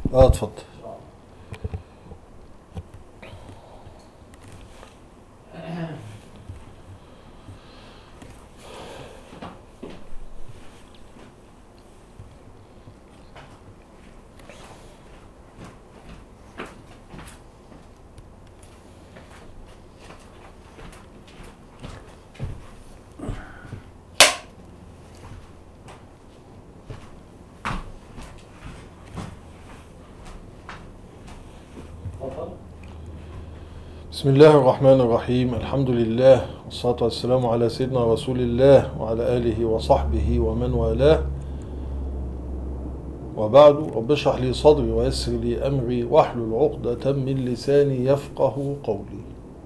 اتفضل. بسم الله الرحمن الرحيم. الحمد لله والصلاة والسلام على سيدنا رسول الله وعلى آله وصحبه ومن والاه، وبعد. رب اشرح لي صدري ويسر لي أمري واحلل عقدة من لساني يفقه قولي.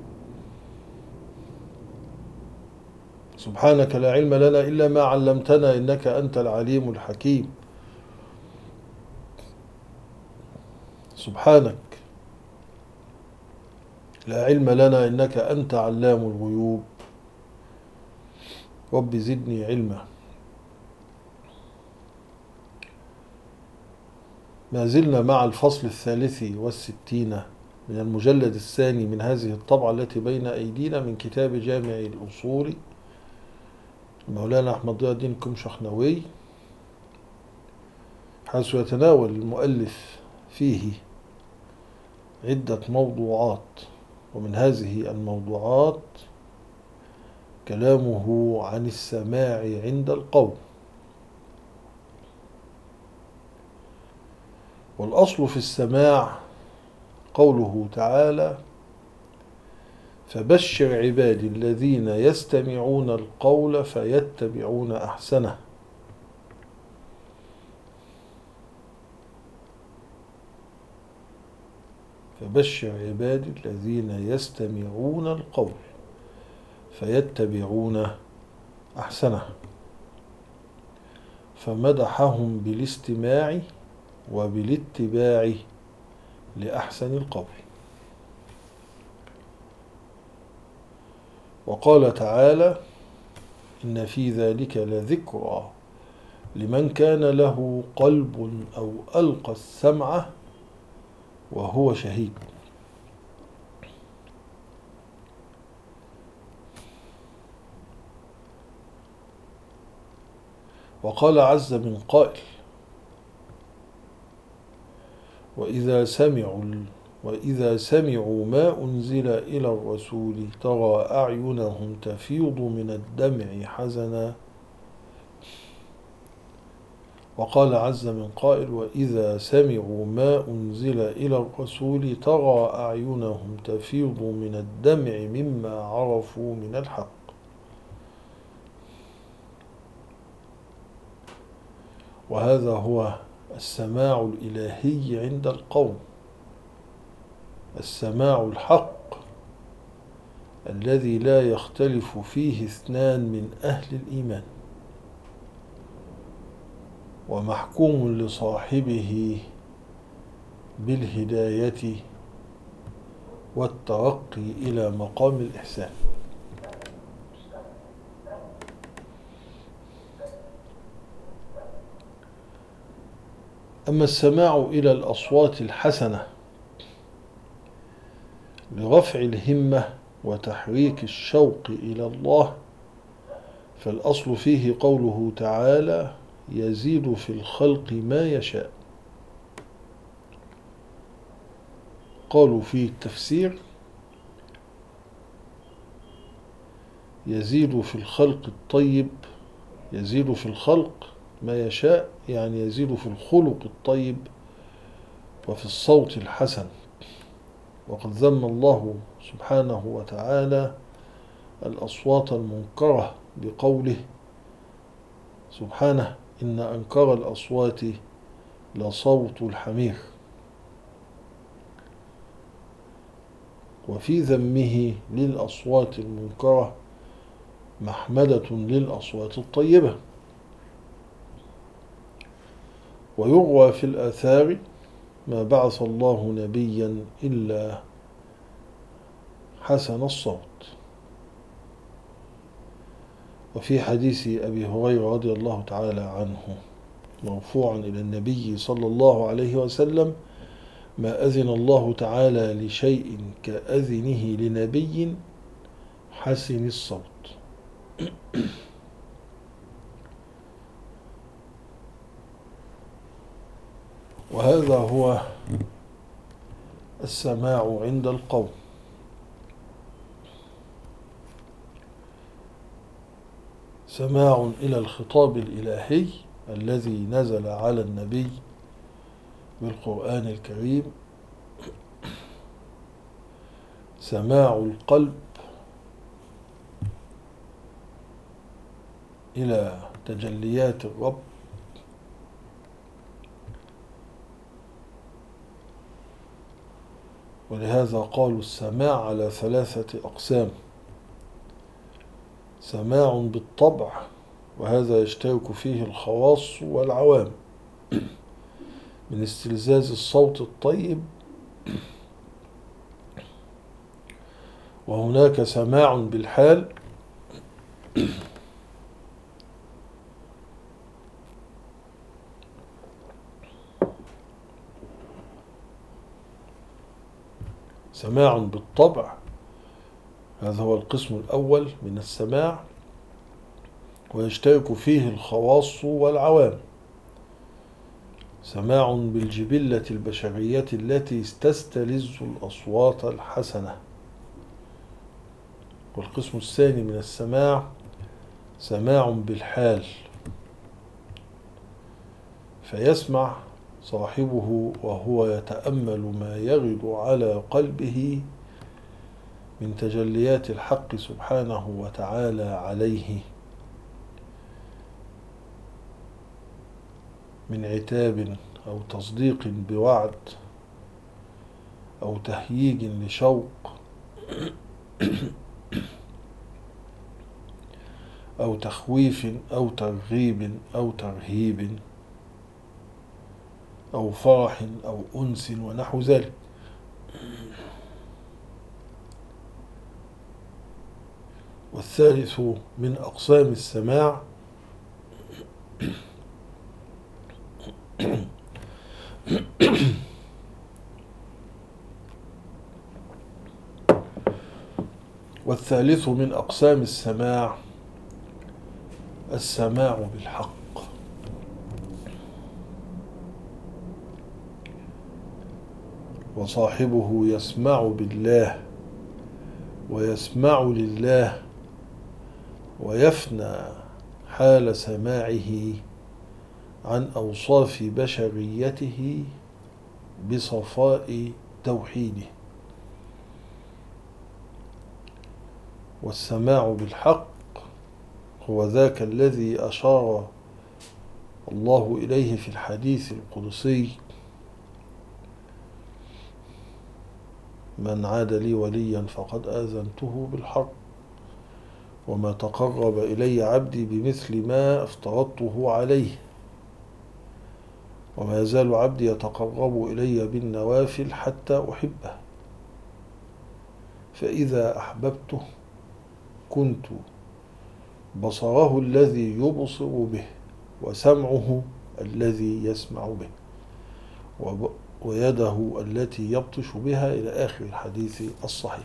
سبحانك لا علم لنا إلا ما علمتنا إنك أنت العليم الحكيم. سبحانك لا علم لنا إنك أنت علام الغيوب. رب زدني علما. ما زلنا مع الفصل 63 من المجلد الثاني من هذه الطبعة التي بين أيدينا من كتاب جامع الأصول مولانا أحمد ضياء الدين كمشخنوي، حيث يتناول المؤلف فيه عدة موضوعات، ومن هذه الموضوعات كلامه عن السماع عند القوم. والأصل في السماع قوله تعالى: فبشر عبادي الذين يستمعون القول فيتبعون أحسنه. فبشر عبادي الذين يستمعون القول فيتبعون أحسنه، فمدحهم بالاستماع وبالاتباع لأحسن القول. وقال تعالى: إن في ذلك لذكرى لمن كان له قلب أو ألقى السمع وهو شهيد. وقال عز من قائل: وإذا سمعوا ما أنزل إلى الرسول ترى أعينهم تفيض من الدمع حزنا. وقال عز من قائل: وإذا سمعوا ما أنزل إلى الرسول ترى أعينهم تفيض من الدمع مما عرفوا من الحق. وهذا هو السماع الإلهي عند القوم، السماع الحق الذي لا يختلف فيه اثنان من أهل الإيمان، ومحكوم لصاحبه بالهداية والترقي إلى مقام الإحسان. أما السماع إلى الأصوات الحسنة لرفع الهمة وتحريك الشوق إلى الله، فالأصل فيه قوله تعالى: يزيد في الخلق ما يشاء. قالوا في التفسير: يزيد في الخلق الطيب، يزيد في الخلق ما يشاء، يعني يزيد في الخلق الطيب وفي الصوت الحسن. وقد ذم الله سبحانه وتعالى الأصوات المنكرة بقوله سبحانه: إن أنكر الأصوات لصوت الحمير. وفي ذمه للأصوات المنكرة محمدة للأصوات الطيبة. ويروى في الآثار: ما بعث الله نبيا إلا حسن الصوت. وفي حديث أبي هريرة رضي الله تعالى عنه مرفوعا إلى النبي صلى الله عليه وسلم: ما أذن الله تعالى لشيء كأذنه لنبي حسن الصوت. وهذا هو السماع عند القوم. سماع إلى الخطاب الإلهي الذي نزل على النبي بالقرآن الكريم، سماع القلب إلى تجليات الرب، ولهذا قالوا السماع على 3 أقسام: سماع بالطبع، وهذا يشترك فيه الخواص والعوام من استلذاذ الصوت الطيب، وهناك سماع بالحال، سماع بالطبع، هذا هو القسم الأول من السماع، ويشترك فيه الخواص والعوام. سماع بالجبلة البشرية التي تستلذ الأصوات الحسنة. والقسم الثاني من السماع سماع بالحال، فيسمع صاحبه وهو يتأمل ما يغد على قلبه من تجليات الحق سبحانه وتعالى عليه من عتاب أو تصديق بوعد أو تهييج لشوق أو تخويف أو ترغيب أو ترهيب أو فرح أو أنس ونحو ذلك. والثالث من أقسام السماع والثالث من أقسام السماع السماع بالحق. وصاحبه يسمع بالله ويسمع لله، ويفنى حال سماعه عن أوصاف بشريته بصفاء توحيده. والسماع بالحق هو ذاك الذي أشار الله إليه في الحديث القدسي: من عاد لي وليا فقد آذنته بالحق، وما تقرب إلي عبدي بمثل ما افترضته عليه، وما يزال عبدي يتقرب إلي بالنوافل حتى أحبه، فإذا أحببته كنت بصره الذي يبصر به، وسمعه الذي يسمع به، ويده التي يبطش بها، إلى آخر الحديث الصحيح.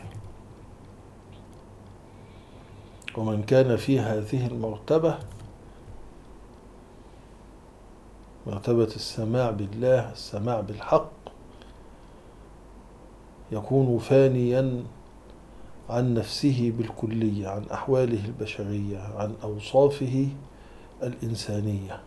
ومن كان في هذه المرتبة، مرتبة السماع بالله، السماع بالحق، يكون فانيا عن نفسه بالكلية، عن أحواله البشرية، عن أوصافه الإنسانية،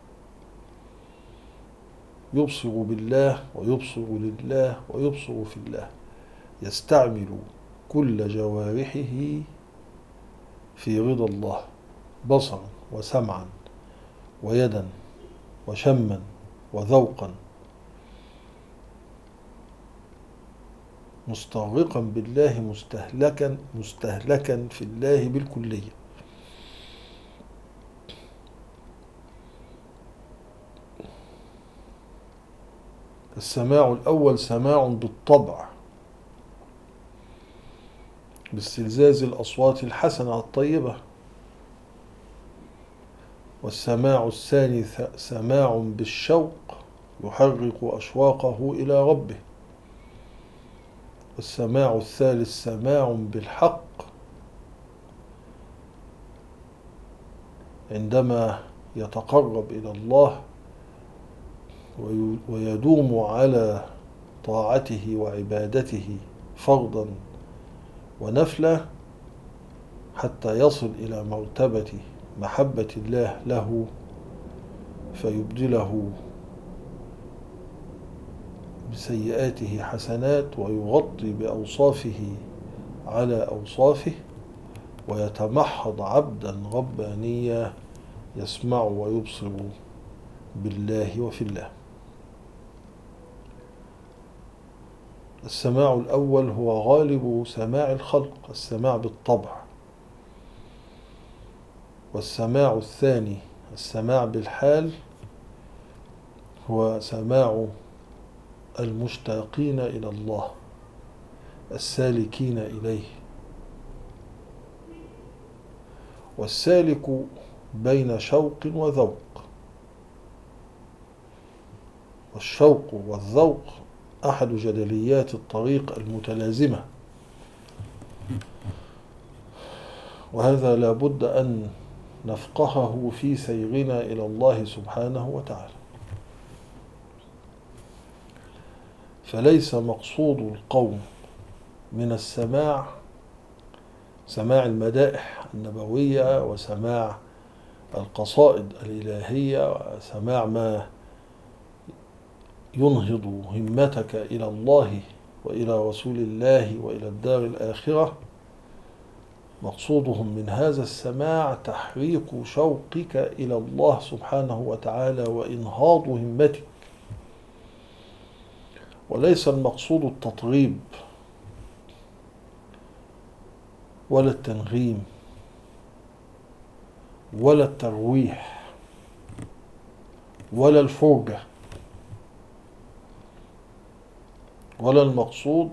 يبصر بالله ويبصر لله ويبصر في الله، يستعمل كل جوارحه في رضا الله، بصرا وسمعا ويدا وشما وذوقا، مستغرقا بالله، مستهلكا في الله بالكلية. السماع الأول سماع بالطبع، باستلذاذ الأصوات الحسنة الطيبة. والسماع الثاني سماع بالشوق، يحرك أشواقه إلى ربه، والسماع الثالث سماع بالحق، عندما يتقرب إلى الله ويدوم على طاعته وعبادته فرضا ونفلا حتى يصل إلى مرتبة محبة الله له، فيبدله بسيئاته حسنات ويغطي بأوصافه على أوصافه، ويتمحض عبدا ربانيا يسمع ويبصر بالله وفي الله. السماع الأول هو غالب سماع الخلق، السماع بالطبع. والسماع الثاني السماع بالحال، هو سماع المشتاقين إلى الله السالكين إليه. والسالك بين شوق وذوق، والشوق والذوق أحد جدليات الطريق المتلازمة، وهذا لا بد أن نفقهه في سيرنا إلى الله سبحانه وتعالى. فليس مقصود القوم من السماع سماع المدائح النبوية وسماع القصائد الإلهية وسماع ما ينهض همتك إلى الله وإلى رسول الله وإلى الدار الآخرة. مقصودهم من هذا السماع تحريك شوقك إلى الله سبحانه وتعالى وإنهاض همتك، وليس المقصود التطريب ولا التنغيم ولا الترويح ولا الفرجة، ولا المقصود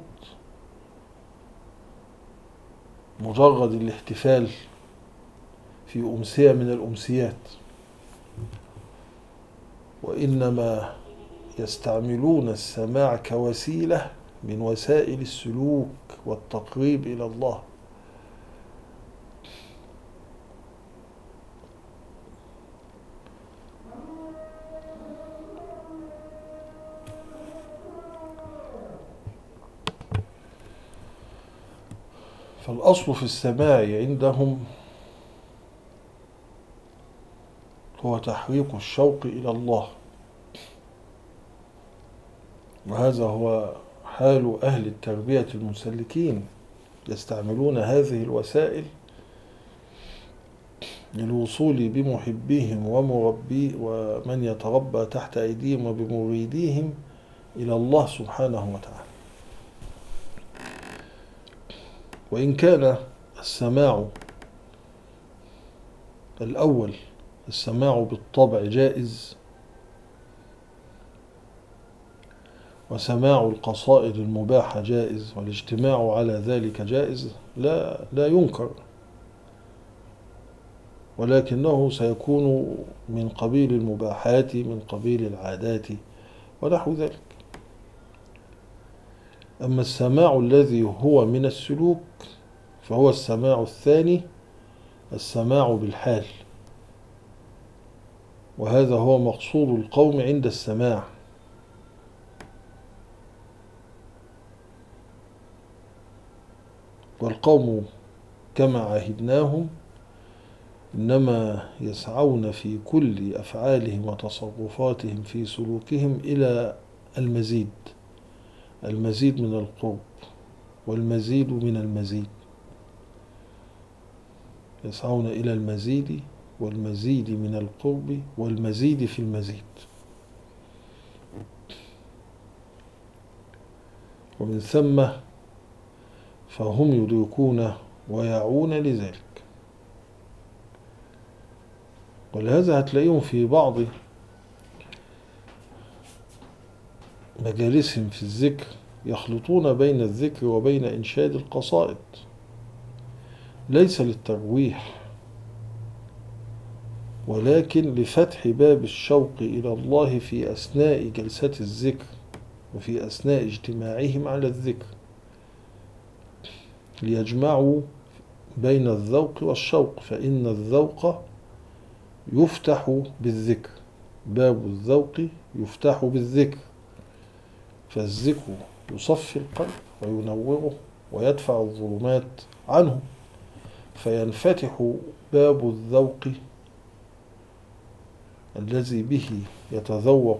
مجرد الاحتفال في أمسية من الأمسيات، وإنما يستعملون السماع كوسيلة من وسائل السلوك والتقريب إلى الله. فالأصل في السماع عندهم هو تحريك الشوق إلى الله، وهذا هو حال أهل التربية المسلكين، يستعملون هذه الوسائل للوصول بمحبيهم ومن يتربى تحت أيديهم وبمريديهم إلى الله سبحانه وتعالى. وإن كان السماع الأول السماع بالطبع جائز، وسماع القصائد المباحة جائز، والاجتماع على ذلك جائز، لا ينكر، ولكنه سيكون من قبيل المباحات، من قبيل العادات ونحو ذلك. أما السماع الذي هو من السلوك فهو السماع الثاني، السماع بالحال، وهذا هو مقصود القوم عند السماع. والقوم كما عهدناهم إنما يسعون في كل أفعالهم وتصرفاتهم في سلوكهم إلى المزيد، المزيد من القرب والمزيد من المزيد، يسعون إلى المزيد والمزيد من القرب والمزيد في المزيد. ومن ثم فهم يدركون ويعون لذلك. ولهذا هتلاقيهم في بعض مجالسهم في الذكر يخلطون بين الذكر وبين إنشاد القصائد، ليس للترويح ولكن لفتح باب الشوق إلى الله في أثناء جلسة الذكر وفي أثناء اجتماعهم على الذكر. ليجمعوا بين الذوق والشوق، فإن الذوق يفتح بالذكر، باب الذوق يفتح بالذكر، فالذكر يصفي القلب وينوره ويدفع الظلمات عنه، فينفتح باب الذوق الذي به يتذوق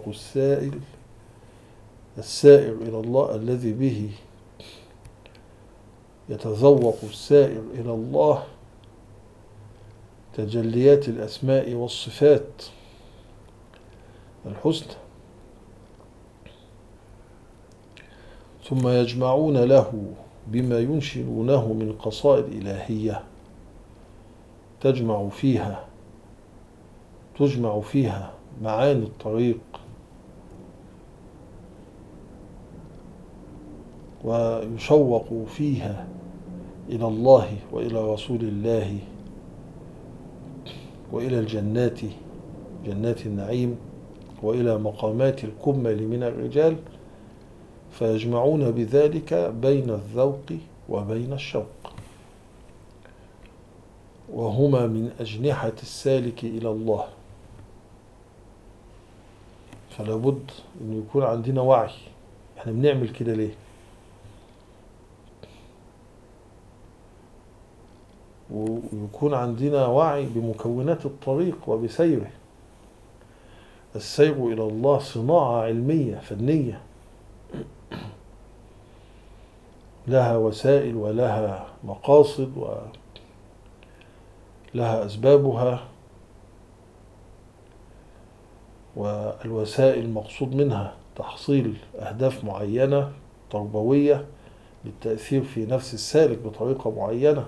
السائر إلى الله، الذي به يتذوق السائر إلى الله تجليات الأسماء والصفات الحسنى، ثم يجمعون له بما ينشرونه من قصائد إلهية تجمع فيها معاني الطريق، ويشوق فيها إلى الله وإلى رسول الله وإلى الجنات، جنات النعيم، وإلى مقامات الكمل من الرجال، فيجمعون بذلك بين الذوق وبين الشوق، وهما من أجنحة السالك إلى الله. فلا بد أن يكون عندنا وعي، احنا بنعمل كده ليه، ويكون عندنا وعي بمكونات الطريق وبسيره. السير إلى الله صناعة علمية فنية، لها وسائل ولها مقاصد ولها أسبابها، والوسائل مقصود منها تحصيل أهداف معينة تربوية للتأثير في نفس السالك بطريقة معينة.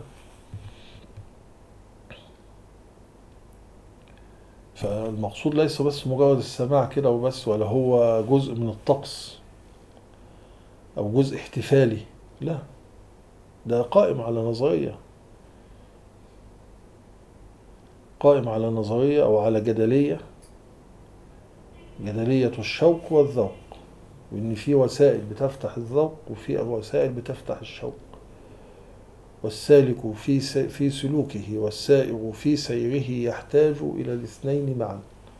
فالمقصود ليس بس مجرد السماع كده وبس، ولا هو جزء من الطقس أو جزء احتفالي، لا، ده قائم على نظرية أو على جدلية الشوق والذوق، وإن في وسائل بتفتح الذوق وفي وسائل بتفتح الشوق، والسالك في سلوكه والسائر في سيره يحتاج إلى الاثنين معا.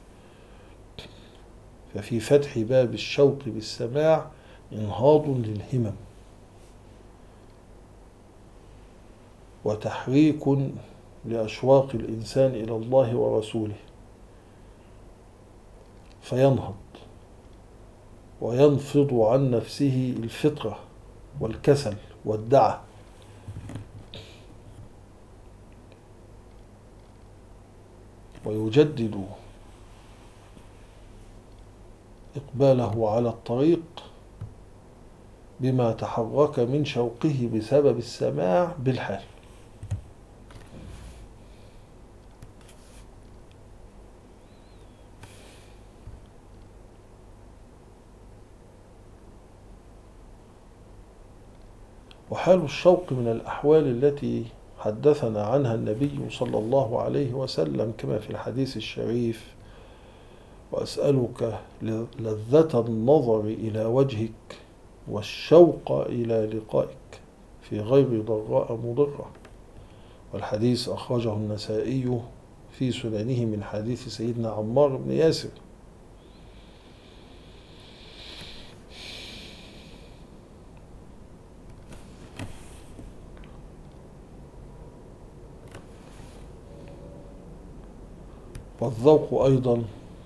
ففي فتح باب الشوق بالسماع انهاض للهمم وتحريك لأشواق الإنسان إلى الله ورسوله، فينهض وينفض عن نفسه الفطرة والكسل والدعة، ويجدد إقباله على الطريق بما تحرك من شوقه بسبب السماع بالحال. وحال الشوق من الأحوال التي حدثنا عنها النبي صلى الله عليه وسلم كما في الحديث الشريف: وأسألك لذة النظر إلى وجهك والشوق إلى لقائك في غير ضراء مضرة. والحديث أخرجه النسائي في سننه من حديث سيدنا عمار بن ياسر. والذوق أيضا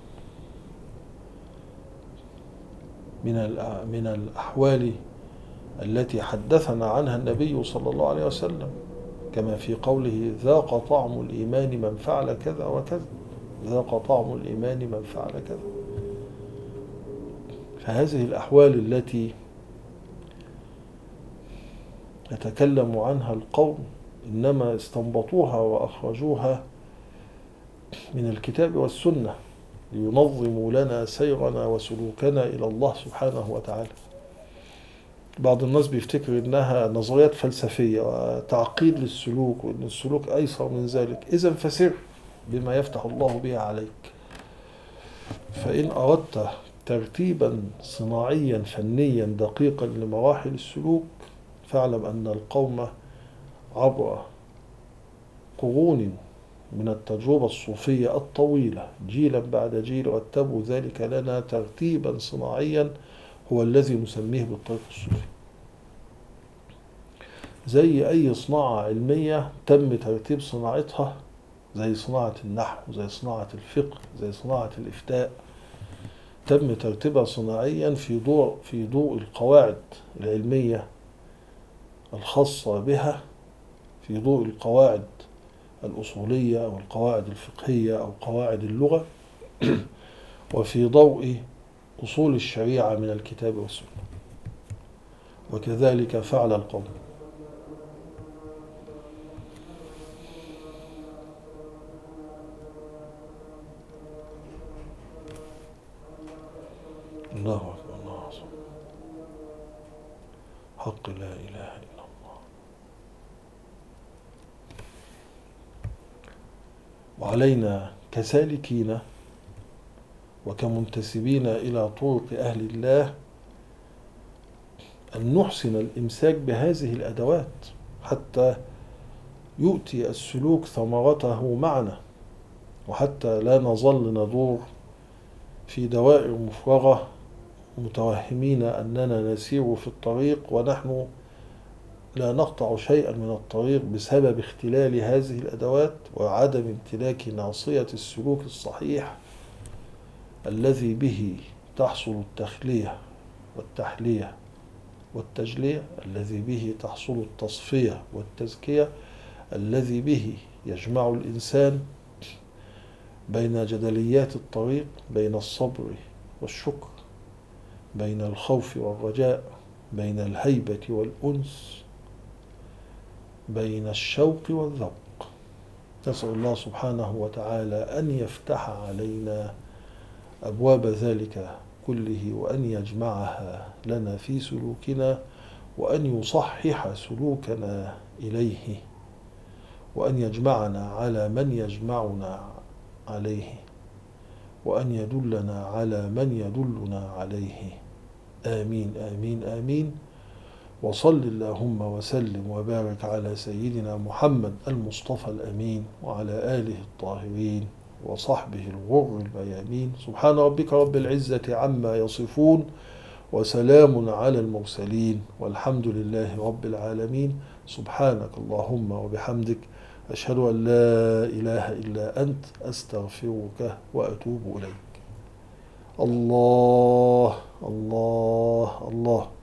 من الأحوال التي حدثنا عنها النبي صلى الله عليه وسلم كما في قوله: ذاق طعم الإيمان من فعل كذا وكذا، ذاق طعم الإيمان من فعل كذا. فهذه الأحوال التي يتكلم عنها القوم إنما استنبطوها وأخرجوها من الكتاب والسنة لينظموا لنا سيرنا وسلوكنا إلى الله سبحانه وتعالى. بعض الناس بيفتكر إنها نظريات فلسفية وتعقيد للسلوك، وإن السلوك أيسر من ذلك. إذن فسر بما يفتح الله به عليك. فإن أردت ترتيبا صناعيا فنيا دقيقا لمراحل السلوك، فاعلم أن القوم عبر قرون من التجربة الصوفية الطويلة جيلا بعد جيل، رتبوا ذلك لنا ترتيبا صناعيا هو الذي نسميه بالطريق الصوفي. زي أي صناعة علمية تم ترتيب صناعتها، زي صناعة النحو، زي صناعة الفقه، زي صناعة الإفتاء، تم ترتيبها صناعيا في ضوء القواعد العلمية الخاصة بها، في ضوء القواعد الأصولية أو القواعد الفقهية أو قواعد اللغة، وفي ضوء أصول الشريعة من الكتاب والسنة. وكذلك فعل القوم. الله أكبر، الله أكبر، حق لا إله إلا الله. وعلينا كسالكين وكمنتسبين إلى طرق أهل الله أن نحسن الإمساك بهذه الأدوات حتى يؤتي السلوك ثمرته معنا، وحتى لا نظل ندور في دوائر مفرغة متوهمين أننا نسير في الطريق ونحن لا نقطع شيئا من الطريق بسبب اختلال هذه الأدوات وعدم امتلاك ناصية السلوك الصحيح الذي به تحصل التخلية والتحلية والتجلية، الذي به تحصل التصفية والتزكية، الذي به يجمع الإنسان بين جدليات الطريق، بين الصبر والشكر، بين الخوف والرجاء، بين الهيبة والأنس، بين الشوق والذوق. نسأل الله سبحانه وتعالى أن يفتح علينا أبواب ذلك كله، وأن يجمعها لنا في سلوكنا، وأن يصحح سلوكنا إليه، وأن يجمعنا على من يجمعنا عليه، وأن يدلنا على من يدلنا عليه. آمين آمين آمين. وصل اللهم وسلم وبارك على سيدنا محمد المصطفى الأمين وعلى آله الطاهرين وصحبه الغر الميامين. سبحان ربك رب العزة عما يصفون، وسلام على المرسلين، والحمد لله رب العالمين. سبحانك اللهم وبحمدك، أشهد أن لا إله إلا أنت، أستغفرك وأتوب إليك. الله الله الله.